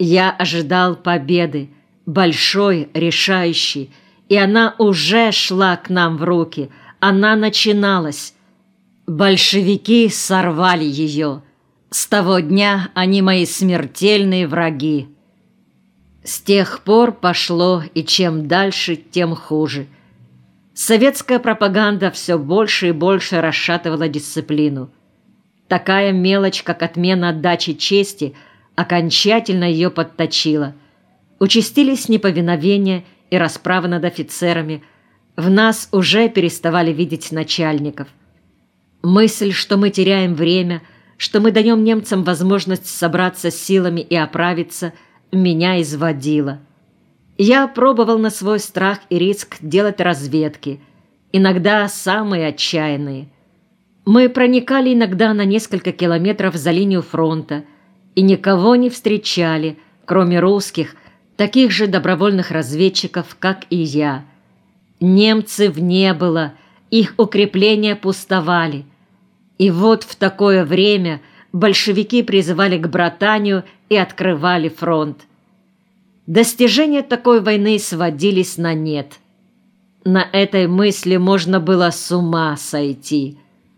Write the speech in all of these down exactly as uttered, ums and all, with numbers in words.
Я ожидал победы, большой, решающей, и она уже шла к нам в руки, она начиналась. Большевики сорвали ее. С того дня они мои смертельные враги. С тех пор пошло, и чем дальше, тем хуже. Советская пропаганда все больше и больше расшатывала дисциплину. Такая мелочь, как отмена отдачи чести, окончательно ее подточила. Участились неповиновения и расправы над офицерами. В нас уже переставали видеть начальников. Мысль, что мы теряем время, что мы даем немцам возможность собраться с силами и оправиться, меня изводила. Я пробовал на свой страх и риск делать разведки, иногда самые отчаянные. Мы проникали иногда на несколько километров за линию фронта и никого не встречали, кроме русских, таких же добровольных разведчиков, как и я. Немцев не было, их укрепления пустовали. И вот в такое время большевики призывали к братанию и открывали фронт. Достижения такой войны сводились на нет. На этой мысли можно было с ума сойти.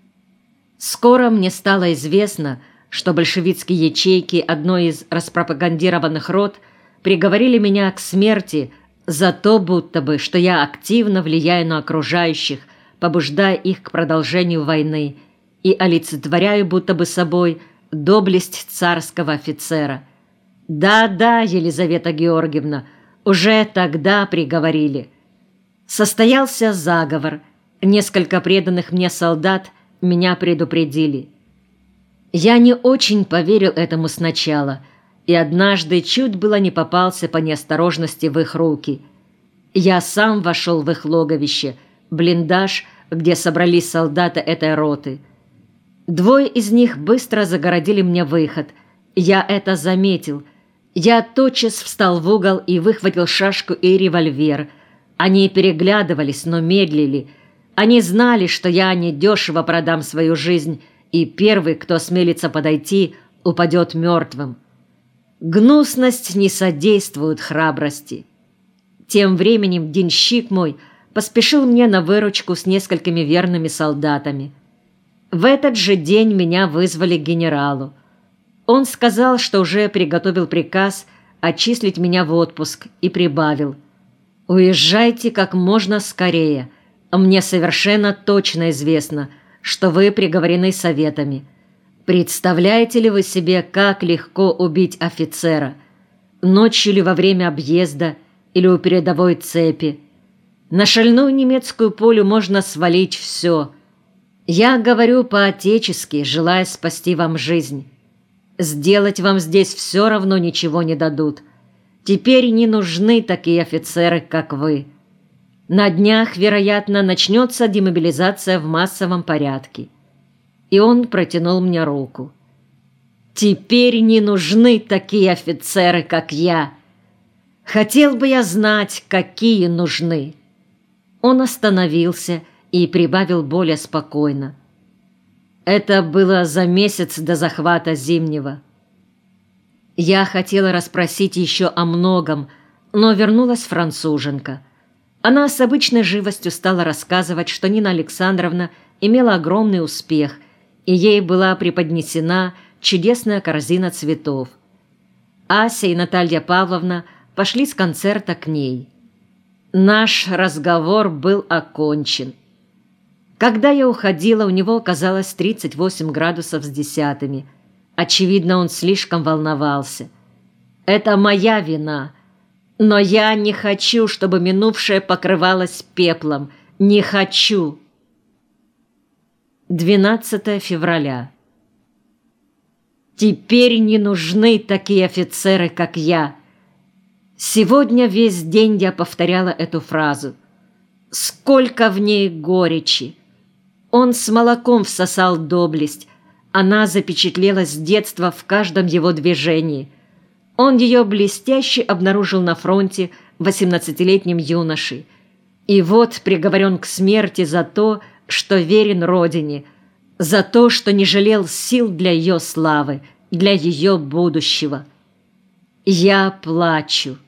Скоро мне стало известно, что большевистские ячейки одной из распропагандированных рот приговорили меня к смерти за то, будто бы, что я активно влияю на окружающих, побуждая их к продолжению войны и олицетворяю будто бы собой доблесть царского офицера. Да-да, Елизавета Георгиевна, уже тогда приговорили. Состоялся заговор. Несколько преданных мне солдат меня предупредили. Я не очень поверил этому сначала, и однажды чуть было не попался по неосторожности в их руки. Я сам вошел в их логовище, блиндаж, где собрались солдаты этой роты. Двое из них быстро загородили мне выход. Я это заметил. Я тотчас встал в угол и выхватил шашку и револьвер. Они переглядывались, но медлили. Они знали, что я недешево продам свою жизнь, и первый, кто осмелится подойти, упадет мертвым. Гнусность не содействует храбрости. Тем временем денщик мой поспешил мне на выручку с несколькими верными солдатами. В этот же день меня вызвали к генералу. Он сказал, что уже приготовил приказ отчислить меня в отпуск, и прибавил: «Уезжайте как можно скорее. Мне совершенно точно известно, что вы приговорены советами. Представляете ли вы себе, как легко убить офицера? Ночью ли во время объезда или у передовой цепи? На шальную немецкую пулю можно свалить все. Я говорю по-отечески, желая спасти вам жизнь. Сделать вам здесь все равно ничего не дадут. Теперь не нужны такие офицеры, как вы. На днях, вероятно, начнется демобилизация в массовом порядке». И он протянул мне руку. «Теперь не нужны такие офицеры, как я. Хотел бы я знать, какие нужны». Он остановился и прибавил более спокойно: «Это было за месяц до захвата Зимнего». Я хотела расспросить еще о многом, но вернулась француженка. Она с обычной живостью стала рассказывать, что Нина Александровна имела огромный успех, и ей была преподнесена чудесная корзина цветов. Ася и Наталья Павловна пошли с концерта к ней. Наш разговор был окончен. Когда я уходила, у него оказалось тридцать восемь градусов с десятыми. Очевидно, он слишком волновался. Это моя вина. Но я не хочу, чтобы минувшее покрывалось пеплом. Не хочу. двенадцатое февраля. Теперь не нужны такие офицеры, как я. Сегодня весь день я повторяла эту фразу. Сколько в ней горечи! Он с молоком всосал доблесть. Она запечатлелась с детства в каждом его движении. Он ее блестяще обнаружил на фронте восемнадцатилетним юношей. И вот приговорен к смерти за то, что верен Родине, за то, что не жалел сил для ее славы, для ее будущего. Я плачу.